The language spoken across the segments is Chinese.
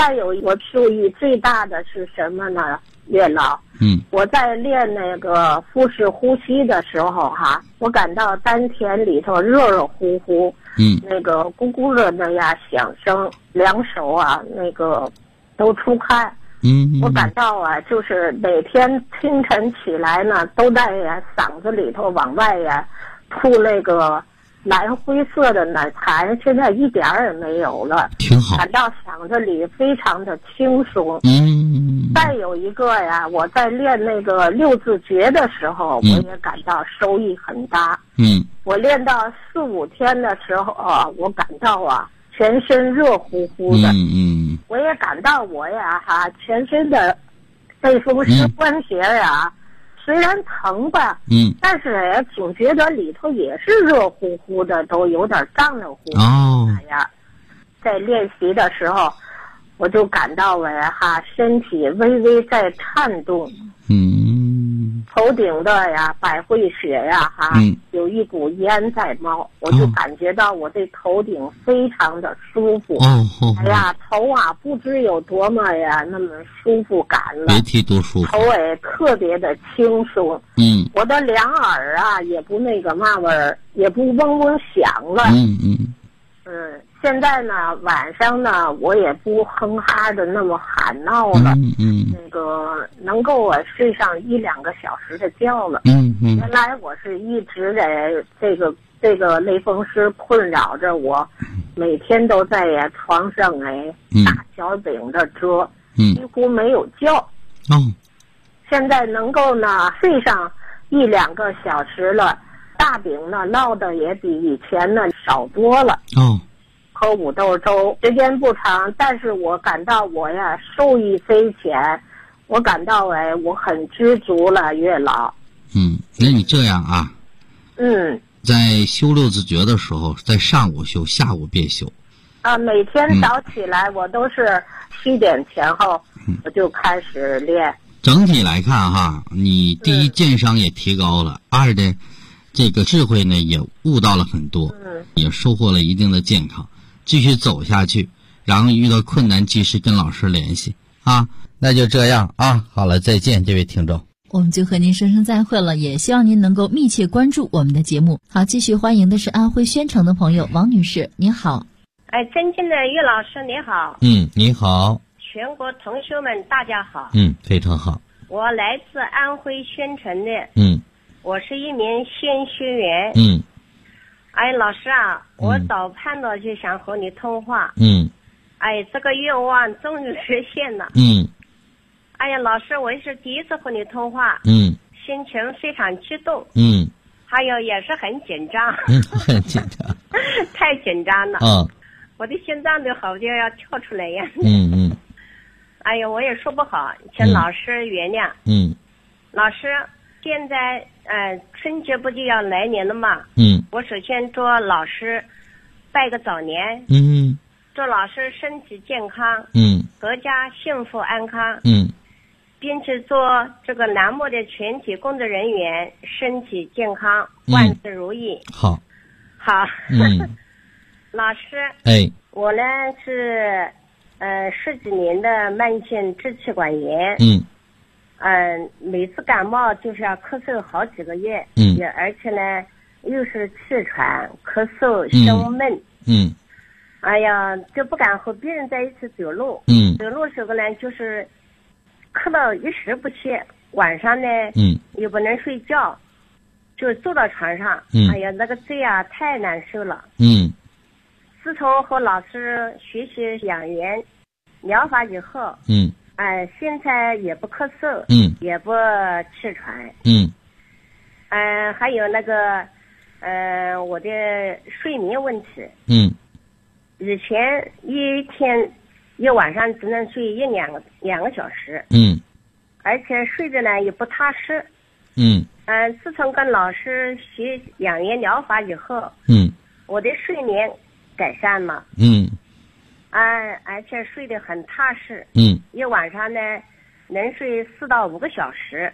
再有我注意最大的是什么呢？月老，我在练那个腹式呼吸的时候哈，我感到丹田里头热热乎乎，那个咕咕的那样响声，两手啊那个都出汗，我感到啊，就是每天清晨起来呢，都在嗓子里头往外呀吐那个蓝灰色的奶痰，现在一点儿也没有了， 挺好， 感到嗓子里非常的轻松。再有一个呀，我在练那个六字诀的时候，我也感到收益很大。我练到4、5天的时候啊，我感到啊全身热乎乎的。我也感到我呀全身的背风湿关节呀。虽然疼吧，但是总觉得里头也是热乎乎的，都有点胀热乎。在练习的时候，我就感到身体微微在颤动。头顶的百会穴有一股烟在冒，我就感觉到我这头顶非常的舒服。头不知有多么那么舒服感了， 别提多舒服。 头也特别的轻松。我的两耳也不那个嘛味儿，也不嗡嗡响了。现在呢，晚上呢，我也不哼哈的那么喊闹了。那个能够我睡上1、2个小时的觉了。原来我是一直在这个类风湿困扰着我，每天都在床上大小饼的折，几乎没有觉。现在能够呢睡上1、2个小时了，大饼呢烙的也比以前呢少多了。喝五豆粥，时间不长，但是我感到我受益匪浅，我感到我很知足了，月老。 那你这样啊，在修六字诀的时候，在上午修，下午别修。 每天早起来我都是7点前后，我就开始练。 整体来看哈，你第一健商也提高了，二的这个智慧呢也悟到了很多，也收获了一定的健康。继续走下去，然后遇到困难及时跟老师联系啊。那就这样啊，好了，再见，这位听众。 我们就和您说声再会了，也希望您能够密切关注我们的节目。好，继续欢迎的是安徽宣城的朋友王女士，您好。 尊敬的岳老师你好。 你好。 全国同学们大家好。 非常好。 我来自安徽宣城的。我是一名宣学员。老师啊，我早盼到就想和你通话。这个愿望终于实现了。老师，我是第一次和你通话。心情非常激动。还有也是很紧张。 很紧张。 太紧张了。我的心脏都好像要跳出来一样。我也说不好，请老师原谅。老师，现在春节不就要来年了吗？我首先祝老师拜个早年。祝老师身体健康。阖家幸福安康。并且祝这个栏目的全体工作人员身体健康，万事如意。 好。 老师，我呢是10几年的慢性支气管炎。每次感冒就是要咳嗽好几个月。也而且呢又是气喘、咳嗽、胸闷。就不敢和别人在一起走路。走路时候呢就是咳到一时不歇，晚上呢又不能睡觉，就坐到床上。那个嘴太难受了。自从和老师学习养元疗法以后，现在也不咳嗽，也不气喘。还有那个我的睡眠问题。以前一晚上只能睡2个小时。而且睡着呢也不踏实。自从跟老师学养元疗法以后，我的睡眠改善了。而且睡得很踏实。一晚上呢能睡4到5个小时。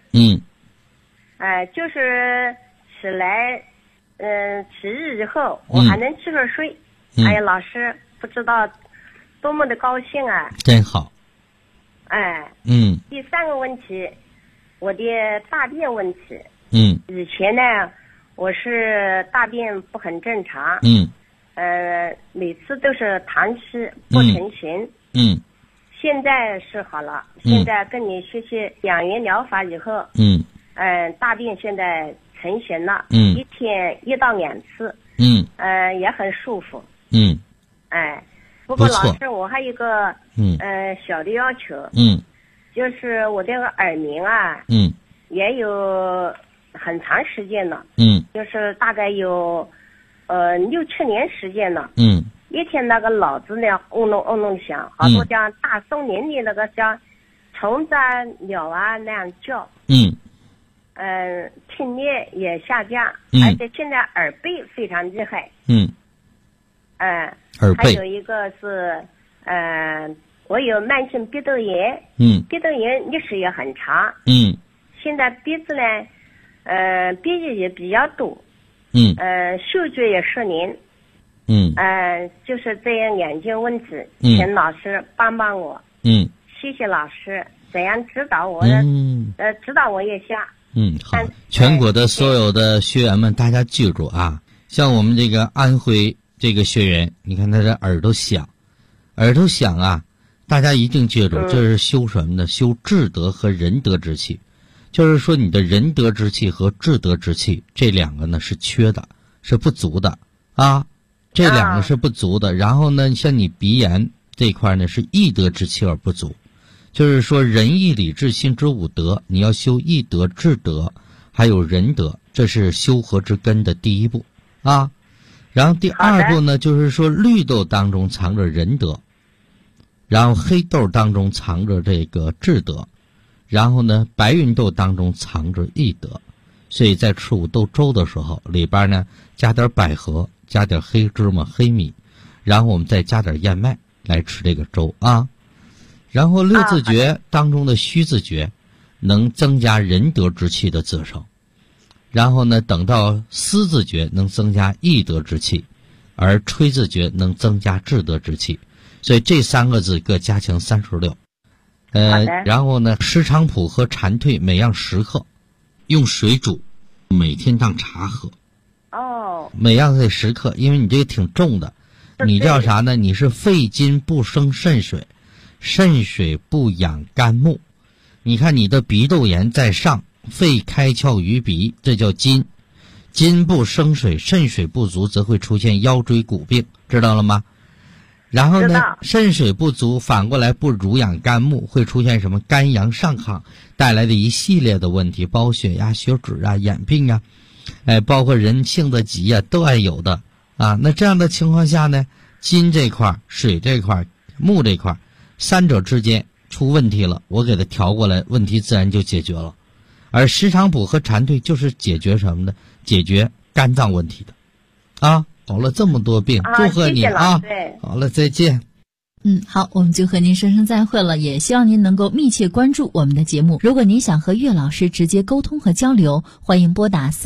就是起来起日以后我还能继续睡。老师不知道多么的高兴啊！ 真好。 哎，第三个问题，我的大便问题。以前呢，我是大便不很正常。每次都是长期不成形。现在是好了，现在跟你学习养元疗法以后，大便现在成型了，一天1到2次，也很舒服。不过老师，我还有一个小的要求，就是我这个耳鸣啊，也有很长时间了，就是大概有6、7年时间了，一天那个脑子呢嗡隆嗡隆响，好多像大松林里那个像虫子啊、鸟啊那样叫，听力也下降，而且现在耳背非常厉害，还有一个是我有慢性鼻窦炎，鼻窦炎历史也很长，现在鼻子呢，鼻液也比较多，嗅觉也失灵，就是这样2件问题，请老师帮帮我，谢谢老师，怎样指导我的，指导我一下。 好，全国的所有的学员们，大家记住啊，像我们这个安徽这个学员，你看他这耳朵响啊，大家一定记住，这是修什么呢？修智德和仁德之气，就是说你的仁德之气和智德之气这2个呢是缺的，是不足的啊，这2个是不足的。然后呢，像你鼻炎这块呢是义德之气而不足，就是说仁义礼智信之5德，你要修义德、智德还有仁德，这是修和之根的第1步啊。然后第2步呢，就是说绿豆当中藏着仁德，然后黑豆当中藏着这个智德，然后呢白芸豆当中藏着义德。所以在吃五豆粥的时候，里边呢加点百合，加点黑芝麻、黑米，然后我们再加点燕麦来吃这个粥啊。然后6字诀当中的虚字诀能增加仁德之气的滋生，然后呢等到思字诀能增加义德之气，而吹字诀能增加智德之气，所以这3个字各加强36。然后呢石菖蒲和蝉蜕每样10克，用水煮，每天当茶喝。每样得10克，因为你这个挺重的，你叫啥呢？你是肺金不生肾水，肾水不养肝木。你看你的鼻窦炎在上，肺开窍于鼻，这叫金。金不生水，肾水不足，则会出现腰椎骨病，知道了吗？然后呢，肾水不足，反过来不濡养肝木，会出现什么肝阳上亢带来的一系列的问题，包括血压、血脂啊、眼病啊，包括人性的急啊，都爱有的啊。那这样的情况下呢，金这块、水这块、木这块，3者之间出问题了，我给它调过来，问题自然就解决了。而石菖蒲和蝉蜕就是解决什么呢？解决肝脏问题的啊。好了，这么多病，祝贺你啊！好了，再见。 好，我们就和您说声再会了，也希望您能够密切关注我们的节目。如果您想和岳老师直接沟通和交流，欢迎拨打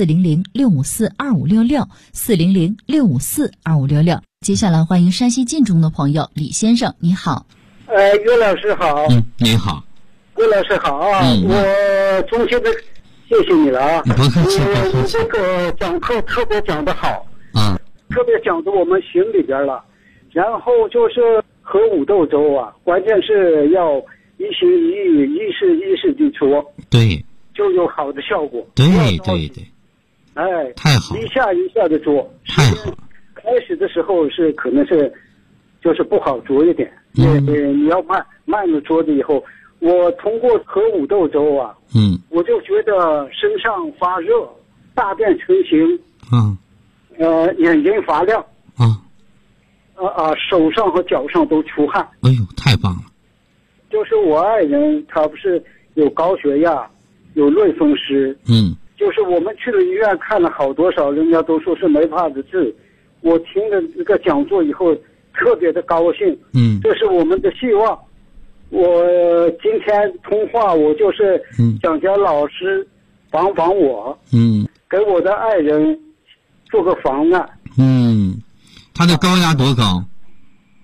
400-654-2566，400-654-2566。接下来欢迎山西晋中的朋友李先生，你好。 岳老师好。 你好。 岳老师好啊！我衷心的谢谢你了啊！ 不客气， 你这个讲课特别讲得好啊， 特别讲到我们心里边了。然后就是喝五豆粥啊，关键是要一心一意、一事一事地做， 对， 就有好的效果。 对对对，太好， 一下一下的做， 太好。 开始的时候是可能是就是不好做一点，你要慢的做的以后，我通过喝五豆粥啊，我就觉得身上发热，大便成型，眼睛发亮，手上和脚上都出汗。 哎呦，太棒了！ 就是我爱人，他不是有高血压，有类风湿，就是我们去了医院看了好多少，人家都说是没法子治。我听了这个讲座以后，特别的高兴，这是我们的希望。我今天通话，我就是想叫老师帮我，给我的爱人做个方案。 他的高压多高？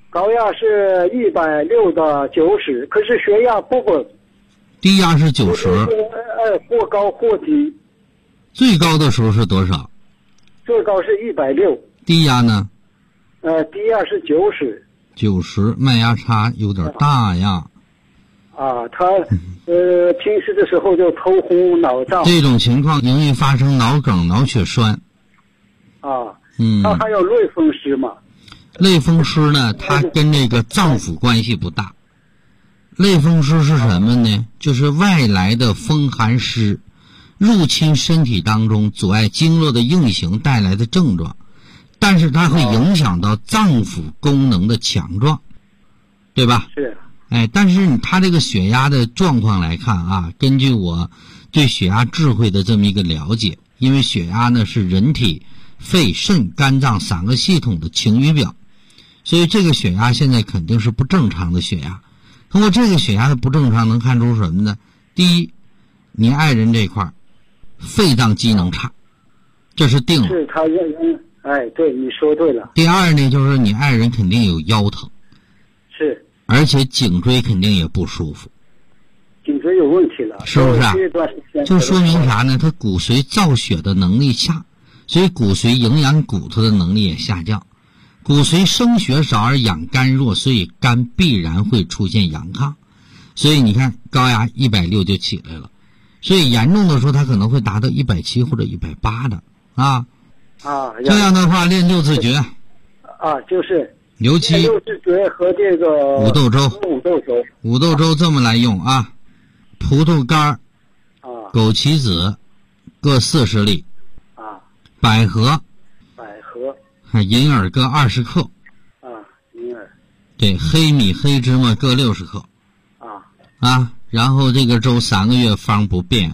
高压是160到90，可是血压不稳。 低压是90。 或高或低。 最高的时候是多少？ 最高是160。 低压呢？ 低压是90。 90，脉压差有点大呀。 他平时的时候就头昏脑胀。 这种情况容易发生脑梗、脑血栓。他还有类风湿嘛？类风湿呢，它跟这个脏腑关系不大。类风湿是什么呢？就是外来的风寒湿入侵身体当中，阻碍经络的运行带来的症状，但是它会影响到脏腑功能的强壮，对吧？ 是。 但是他这个血压的状况来看啊，根据我对血压智慧的这么一个了解，因为血压呢是人体肺、肾、肝脏3个系统的晴雨表，所以这个血压现在肯定是不正常的血压。通过这个血压的不正常能看出什么呢？第一，你爱人这块肺脏机能差，这是定了。 是他对，你说对了。 第二呢，就是你爱人肯定有腰疼。 是。 而且颈椎肯定也不舒服。 颈椎有问题了。 是不是啊？就说明啥呢？他骨髓造血的能力差，所以骨髓营养骨头的能力也下降。骨髓生血少而养肝弱，所以肝必然会出现阳亢。所以你看高压160就起来了，所以严重的时候它可能会达到170或者180的这样的话练6字诀就是尤其 6字诀和这个五豆粥这么来用啊，葡萄干枸杞子各40粒百合银耳各20克银耳对，黑米黑芝麻各60克然后这个粥3个月方不变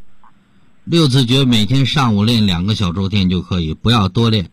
6字诀每天上午练2个小周天就可以，不要多练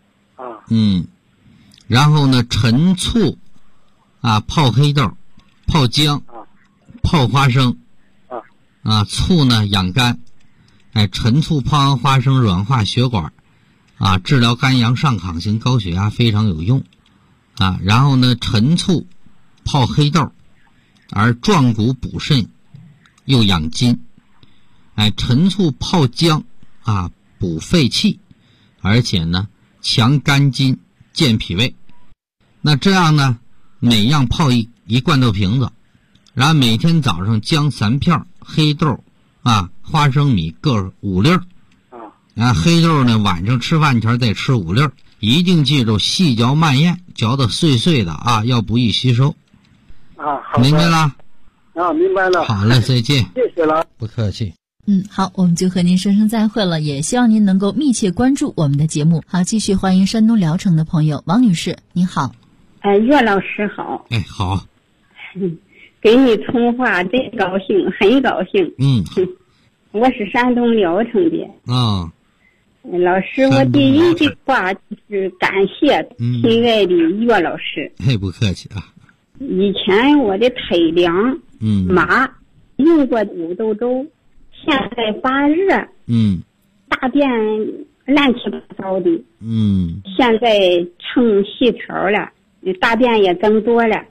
然后呢陈醋泡黑豆泡姜泡花生醋呢养肝陈醋泡完花生软化血管治疗肝阳上亢型高血压非常有用然后呢陈醋泡黑豆而壮骨补肾又养筋陈醋泡姜补肺气，而且呢强肝筋健脾胃。那这样呢每样泡一罐头瓶子，然后每天早上姜3片，黑豆花生米各5粒黑豆呢晚上吃饭前再吃5粒，一定记住细嚼慢咽，嚼得碎碎的要不易吸收好， 明白了明白了。 好了，再见。 谢谢了， 不客气。 好，我们就和您说声再会了，也希望您能够密切关注我们的节目。好，继续欢迎山东聊城的朋友王女士，您好。 岳老师好。 好。 跟你通话真高兴，很高兴。我是山东聊城的。老师，我第一句话就是感谢亲爱的岳老师。 不客气以前我的腿凉麻用过五豆粥，现在发热大便乱七八糟的现在成细条了，大便也增多了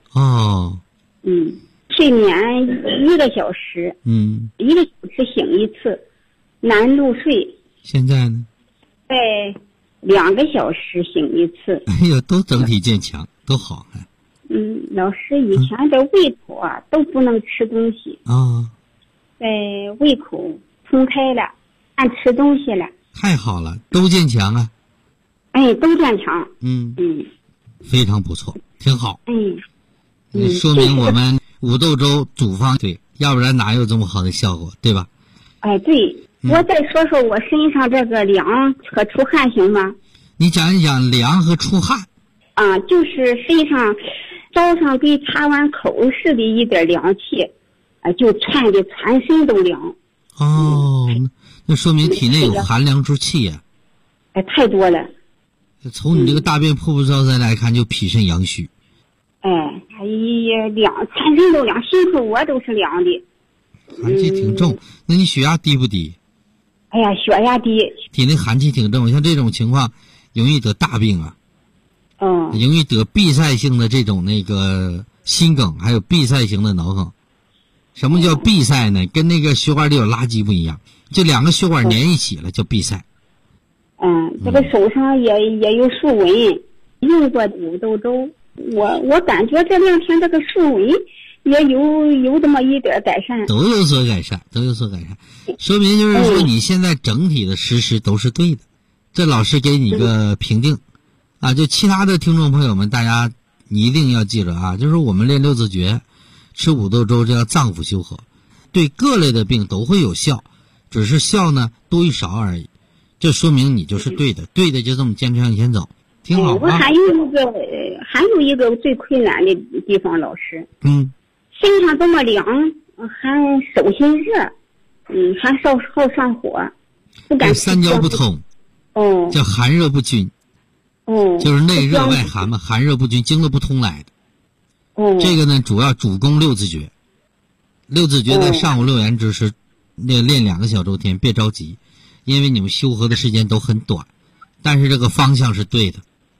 睡眠1个小时1个小时醒一次，难入睡。 现在呢在2个小时醒一次。 都整体健强，都好老师以前的胃口都不能吃东西胃口通开了，按吃东西了。 太好了，都健强都健强非常不错，挺好说明我们五豆粥组方对，要不然哪有这么好的效果，对吧？ 对我再说说我身上这个凉和出汗行吗？ 你讲一讲凉和出汗就是身上早上给擦完口似的一点凉气就窜的全身都凉那说明体内有寒凉之气呀太多了。 从你这个大便瀑布招灾来看，就脾肾阳虚凉，全身都凉，心口我都是凉的。 寒气挺重那你血压低不低？ 血压低， 体内寒气挺重，像这种情况容易得大病容易得闭塞性的这种那个心梗，还有闭塞型的脑梗。什么叫闭塞呢？跟那个血管里有垃圾不一样，这两个血管粘一起了叫闭塞。 这个手上也有竖纹，用过五豆粥，我感觉这2天这个竖纹也有这么一点改善， 都有所改善，说明就是说你现在整体的实施都是对的。这老师给你一个评定啊，就其他的听众朋友们，大家你一定要记着啊，就是我们练六字诀，吃五豆粥，这叫脏腑修和，对各类的病都会有效，只是效呢多与少而已。这说明你就是对的，对的就这么坚持向前走，挺好啊。 我还有一个最困难的地方，老师，身上这么凉，还手心热，还好上火，不敢。 三焦不通，叫寒热不均，就是内热外寒嘛，寒热不均，经络不通来的。这个呢，主要主攻六字诀，六字诀在上午6元之时练2个小周天，别着急，因为你们修和的时间都很短，但是这个方向是对的。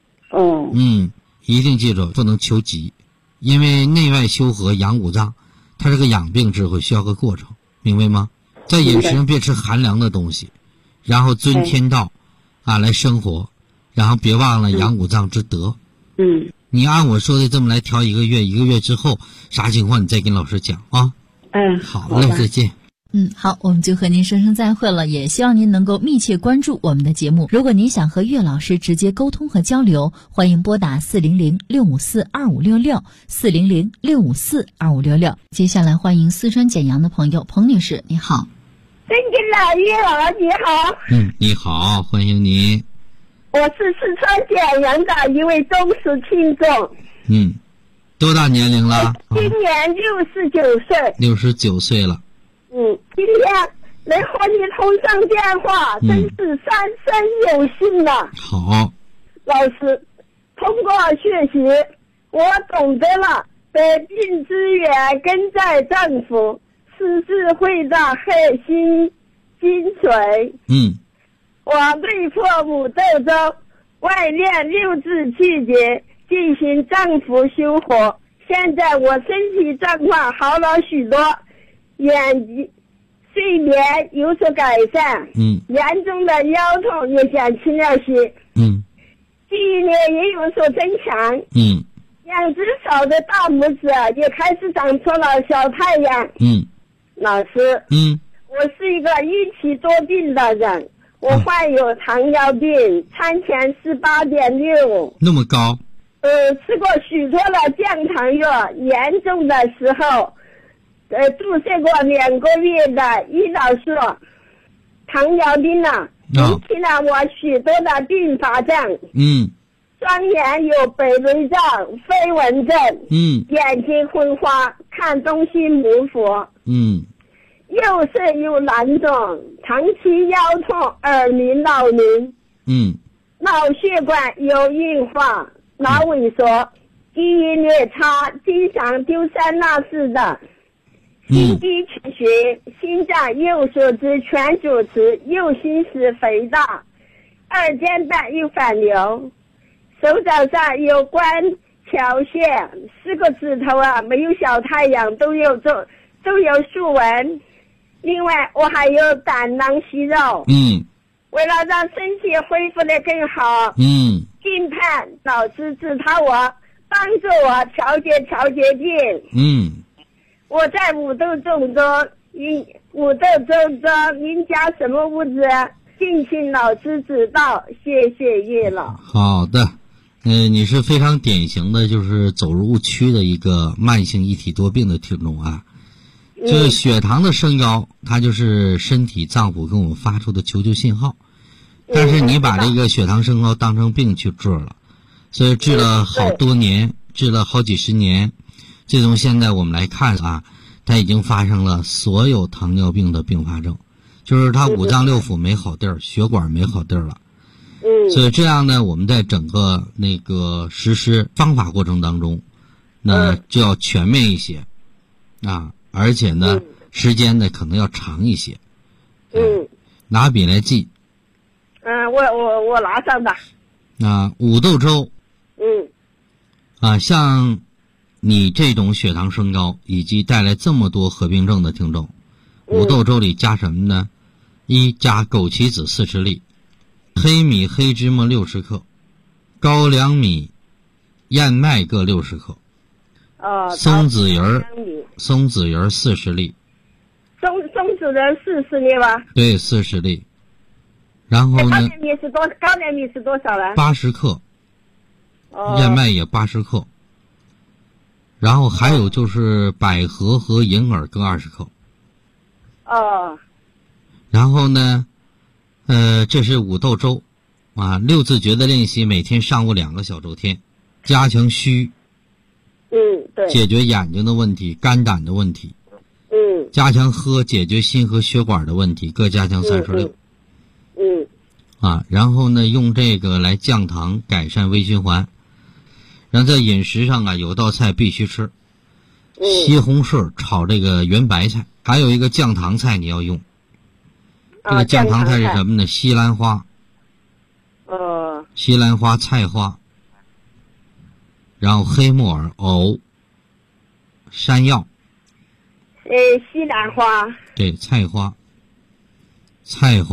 一定记住，不能求急，因为内外修和养五脏，它是个养病智慧，需要个过程，明白吗？在饮食上别吃寒凉的东西，然后遵天道来生活，然后别忘了养五脏之德。你按我说的这么来调1个月，1个月之后啥情况你再跟老师讲啊。好嘞，再见。 好，我们就和您说声再会了，也希望您能够密切关注我们的节目。如果您想和岳老师直接沟通和交流，欢迎拨打400-654-2566 400-654-2566。接下来欢迎四川简阳的朋友彭女士，你好。 尊敬的岳老师，你好。 你好，欢迎您。 我是四川简阳的一位忠实听众。 多大年龄了？ 今年69岁。 69岁了。 今天能和你通上电话，真是三生有幸了。 好， 老师，通过学习，我懂得了百病之源根在脏腑，是智慧的核心精髓。我内服五豆粥，外练六字气节，进行脏腑修和。现在我身体状况好了许多，睡眠有所改善，严重的腰痛也减轻了些，记忆力也有所增强，2只手的大拇指也开始长出了小太阳。老师，我是一个一体多病的人，我患有糖尿病，餐前18.6， 那么高。 吃过许多的降糖药，严重的时候注射过2个月的胰岛素。糖尿病引起了我许多的并发症。双眼有北内障、飞蚊症，眼睛昏花，看东西模糊。右肾有囊肿，长期腰痛、耳鸣、脑鸣。脑血管有硬化、脑萎缩，记忆力差，经常丢三落四的。心肌缺血，心脏右手指全主持，右心室肥大，2尖瓣有反流，手掌上有关桥线，4个指头没有小太阳，都有竖纹。另外我还有胆囊息肉。为了让身体恢复得更好，近盼老师指导我，帮助我调节病。我在五豆粥中应加什么物质？敬请老师指导，谢谢岳老。 好的，你是非常典型的就是走入误区的一个慢性一体多病的听众啊。这血糖的升高，它就是身体脏腑跟我们发出的求救信号。但是你把这个血糖升高当成病去治了，所以治了好多年，治了好几十年。最终现在我们来看它已经发生了所有糖尿病的并发症，就是它五脏六腑没好地儿，血管没好地儿了。所以这样呢，我们在整个那个实施方法过程当中，那就要全面一些而且呢，时间呢可能要长一些。拿笔来记。 我拿上吧。 五豆粥。 像你这种血糖升高以及带来这么多合并症的听众，五豆粥里加什么呢？一，加枸杞子40粒，黑米黑芝麻60克，高粱米、燕麦各60克，松子仁40粒， 松子仁40粒吧？ 对，40粒。然后呢？高粱米是多少了 ？80克。燕麦也80克。然后还有就是百合和银耳各20克。然后呢，这是五豆粥，6字诀的练习，每天上午2个小周天，加强虚， 对， 解决眼睛的问题、肝胆的问题，加强喝，解决心和血管的问题，各加强36，然后呢，用这个来降糖，改善微循环。然后在饮食上有道菜必须吃，西红柿炒这个圆白菜，还有一个降糖菜你要用。这个降糖菜是什么呢？西兰花，西兰花、菜花，然后黑木耳、藕、山药。 西兰花。 对，菜花。西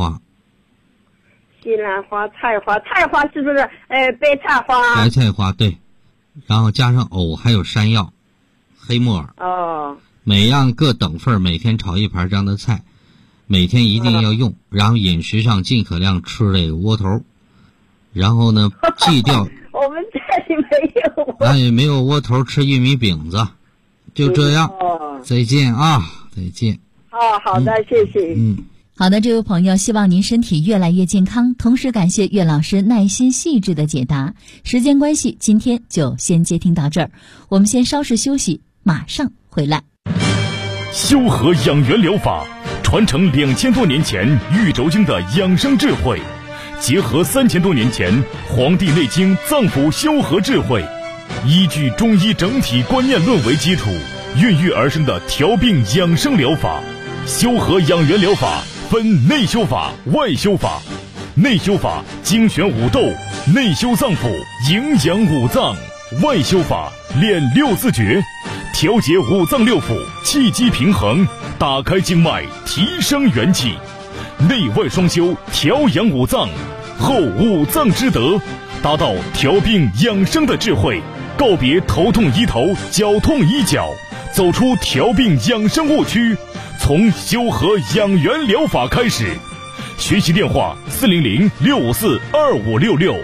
兰花、菜花是不是白菜花？ 白菜花，对。然后加上藕，还有山药、黑木耳。每样各等份，每天炒1盘这样的菜。每天一定要用，然后饮食上尽可量吃这个窝头，然后呢忌掉。 我们这里没有。 没有窝头，吃玉米饼子，就这样。再见啊，再见。 好的，谢谢。 好的，这位朋友，希望您身体越来越健康，同时感谢岳老师耐心细致的解答。时间关系，今天就先接听到这儿，我们先稍事休息，马上回来。 修和养元疗法传承2000多年前玉轴经的养生智慧，结合3000多年前《黄帝内经》脏腑修和智慧，依据中医整体观念论为基础，孕育而生的调病养生疗法。修和养元疗法分内修法、外修法。内修法精选五豆，内修脏腑，营养五脏；外修法练6字诀，调节五脏六腑，气机平衡，打开经脉，提升元气。内外双修，调养五脏，后五脏之德，达到调病养生的智慧，告别头痛医头，脚痛医脚，走出调病养生误区，从修和养元疗法开始。学习电话400-654-2566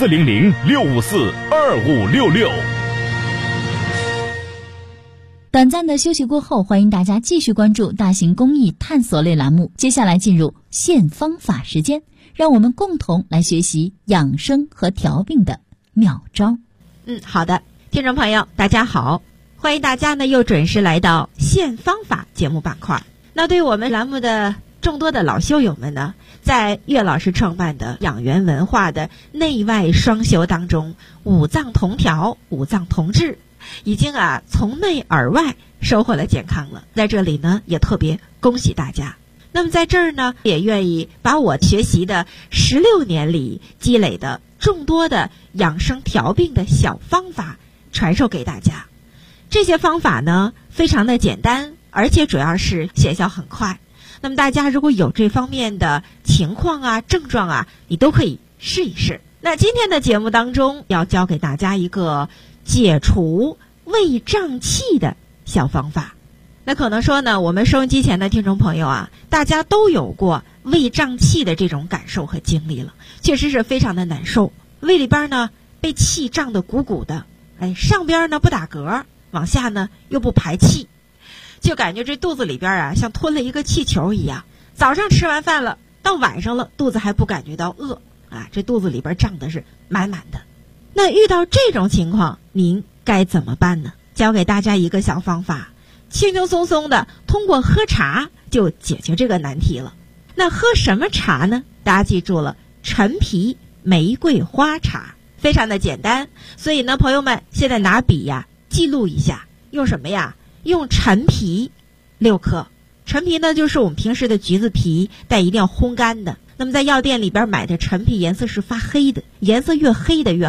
400-654-2566。 短暂的休息过后，欢迎大家继续关注大型公益探索类栏目。接下来进入现方法时间，让我们共同来学习养生和调病的妙招。 好的，听众朋友大家好，欢迎大家呢又准时来到现方法节目板块。那对我们栏目的众多的老修友们呢，在岳老师创办的养元文化的内外双修当中，五脏同调，五脏同治，已经从内而外收获了健康了。在这里呢也特别恭喜大家。那么在这儿呢，也愿意把我学习的16年里积累的众多的养生调病的小方法传授给大家。这些方法呢非常的简单，而且主要是见效很快。那么大家如果有这方面的情况症状你都可以试一试。那今天的节目当中要教给大家一个解除胃胀气的小方法。那可能说呢，我们收音机前的听众朋友大家都有过胃胀气的这种感受和经历了，确实是非常的难受。胃里边呢被气胀得鼓鼓的，上边呢不打嗝，往下呢又不排气，就感觉这肚子里边像吞了一个气球一样。早上吃完饭了，到晚上了，肚子还不感觉到饿这肚子里边胀的是满满的。那遇到这种情况，您该怎么办呢？教给大家一个小方法，轻轻松松的通过喝茶就解决这个难题了。那喝什么茶呢？大家记住了，陈皮玫瑰花茶，非常的简单。所以呢，朋友们现在拿笔记录一下，用什么呀？用陈皮6克。陈皮呢就是我们平时的橘子皮，但一定要烘干的。那么在药店里边买的陈皮颜色是发黑的，颜色越黑的越好，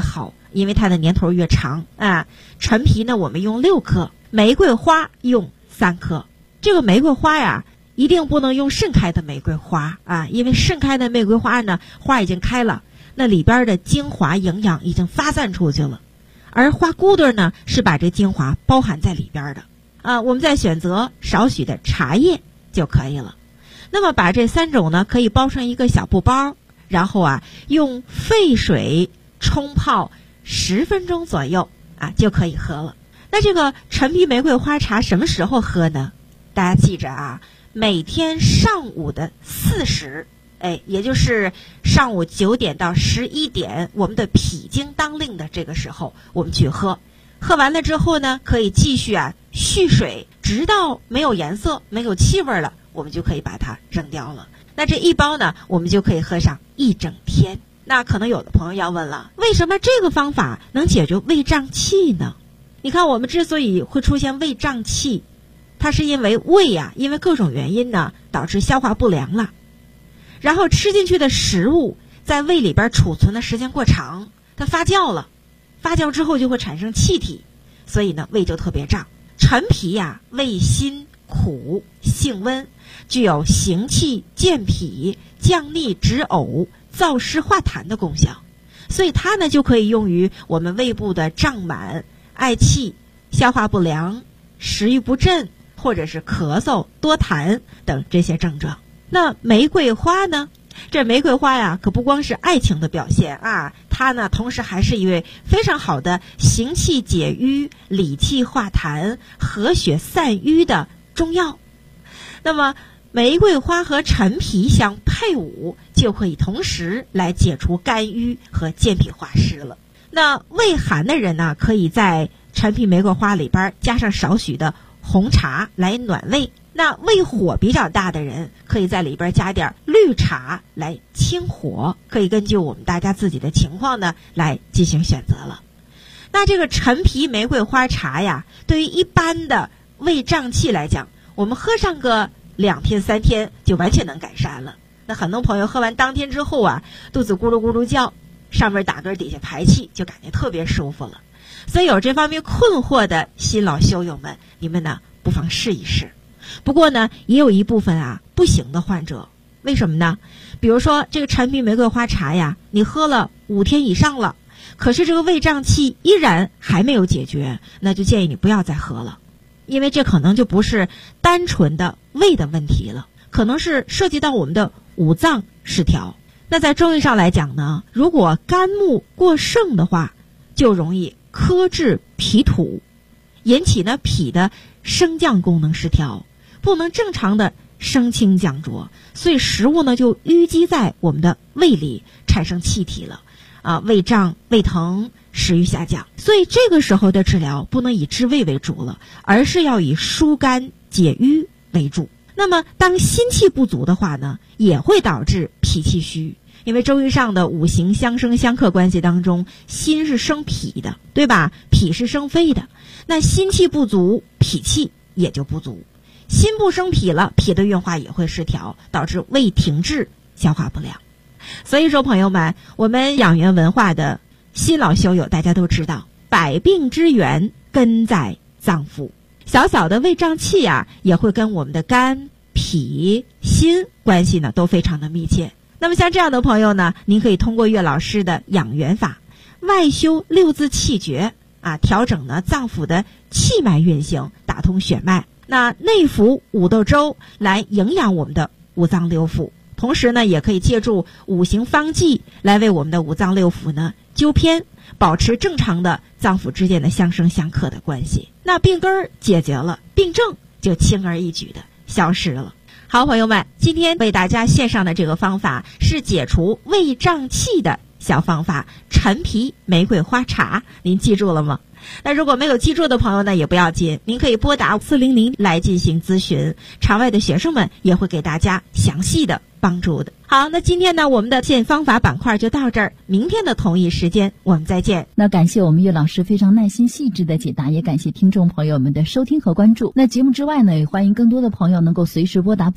因为它的年头越长啊。陈皮呢我们用6克，玫瑰花用3克。这个玫瑰花呀一定不能用盛开的玫瑰花啊，因为盛开的玫瑰花呢花已经开了，那里边的精华营养已经发散出去了，而花骨朵呢是把这精华包含在里边的啊。我们再选择少许的茶叶就可以了。那么把这3种呢可以包成一个小布包，然后啊用沸水冲泡10分钟左右啊就可以喝了。那这个陈皮玫瑰花茶什么时候喝呢？大家记着啊，每天上午的4时，也就是上午9点到11点，我们的脾经当令的这个时候我们去喝。喝完了之后呢可以继续蓄水，直到没有颜色没有气味了，我们就可以把它扔掉了。那这一包呢我们就可以喝上1整天。那可能有的朋友要问了，为什么这个方法能解决胃胀气呢？你看我们之所以会出现胃胀气，它是因为胃因为各种原因呢导致消化不良了，然后吃进去的食物在胃里边储存的时间过长，它发酵了，发酵之后就会产生气体，所以呢胃就特别胀。陈皮味辛苦性温，具有行气健脾降逆止呕燥湿化痰的功效，所以它呢就可以用于我们胃部的胀满、嗳气、消化不良、食欲不振或者是咳嗽多痰等这些症状。那玫瑰花呢，这玫瑰花可不光是爱情的表现啊，它呢同时还是一味非常好的行气解瘀、理气化痰、和血散瘀的中药。那么玫瑰花和陈皮相配伍，就可以同时来解除肝郁和健脾化湿了。那胃寒的人呢，可以在陈皮玫瑰花里边加上少许的红茶来暖胃。那胃火比较大的人，可以在里边加点绿茶来清火，可以根据我们大家自己的情况呢来进行选择了。那这个陈皮玫瑰花茶对于一般的胃胀气来讲，我们喝上个2天3天就完全能改善了。那很多朋友喝完当天之后肚子咕噜咕噜叫，上面打嗝底下排气，就感觉特别舒服了。所以有这方面困惑的新老修友们，你们呢不妨试一试。不过呢也有一部分不行的患者，为什么呢？比如说这个陈皮玫瑰花茶你喝了5天以上了，可是这个胃胀气依然还没有解决，那就建议你不要再喝了，因为这可能就不是单纯的胃的问题了，可能是涉及到我们的五脏失调。那在中医上来讲呢，如果肝木过盛的话，就容易克制脾土，引起呢脾的升降功能失调，不能正常的升清降浊，所以食物呢就淤积在我们的胃里，产生气体了胃胀胃疼食欲下降。所以这个时候的治疗不能以治胃为主了，而是要以疏肝解郁为主。那么当心气不足的话呢，也会导致脾气虚，因为中医上的五行相生相克关系当中，心是生脾的，对吧？脾是生肺的，那心气不足，脾气也就不足。心不生脾了，脾的运化也会失调，导致胃停滞，消化不良。所以说朋友们，我们养元文化的新老修友大家都知道，百病之源根在脏腑。小小的胃胀气也会跟我们的肝、脾、心关系呢都非常的密切。那么像这样的朋友呢，您可以通过岳老师的养元法，外修6字气诀调整呢脏腑的气脉运行，打通血脉。那内服五豆粥来营养我们的五脏六腑，同时呢也可以借助五行方剂来为我们的五脏六腑呢纠偏，保持正常的脏腑之间的相生相克的关系。那病根儿解决了，病症就轻而易举的消失了。好朋友们，今天为大家献上的这个方法是解除胃胀气的小方法，陈皮玫瑰花茶，您记住了吗？那如果没有记住的朋友呢，也不要紧，您可以拨打400来进行咨询，场外的学生们也会给大家详细的帮助的。好，那今天呢我们的献方法板块就到这儿，明天的同一时间我们再见。 那感谢我们岳老师非常耐心细致的解答，也感谢听众朋友们的收听和关注。那节目之外呢，也欢迎更多的朋友能够随时拨打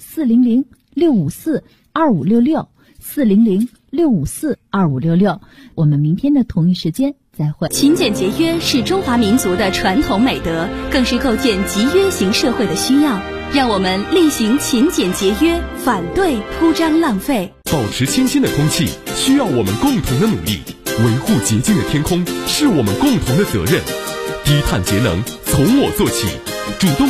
400-654-2566 400-654-2566，我们明天的同一时间再会。 勤俭节约是中华民族的传统美德，更是构建集约型社会的需要。让我们厉行勤俭节约，反对铺张浪费。 保持清新的空气需要我们共同的努力，维护洁净的天空是我们共同的责任。低碳节能从我做起，主动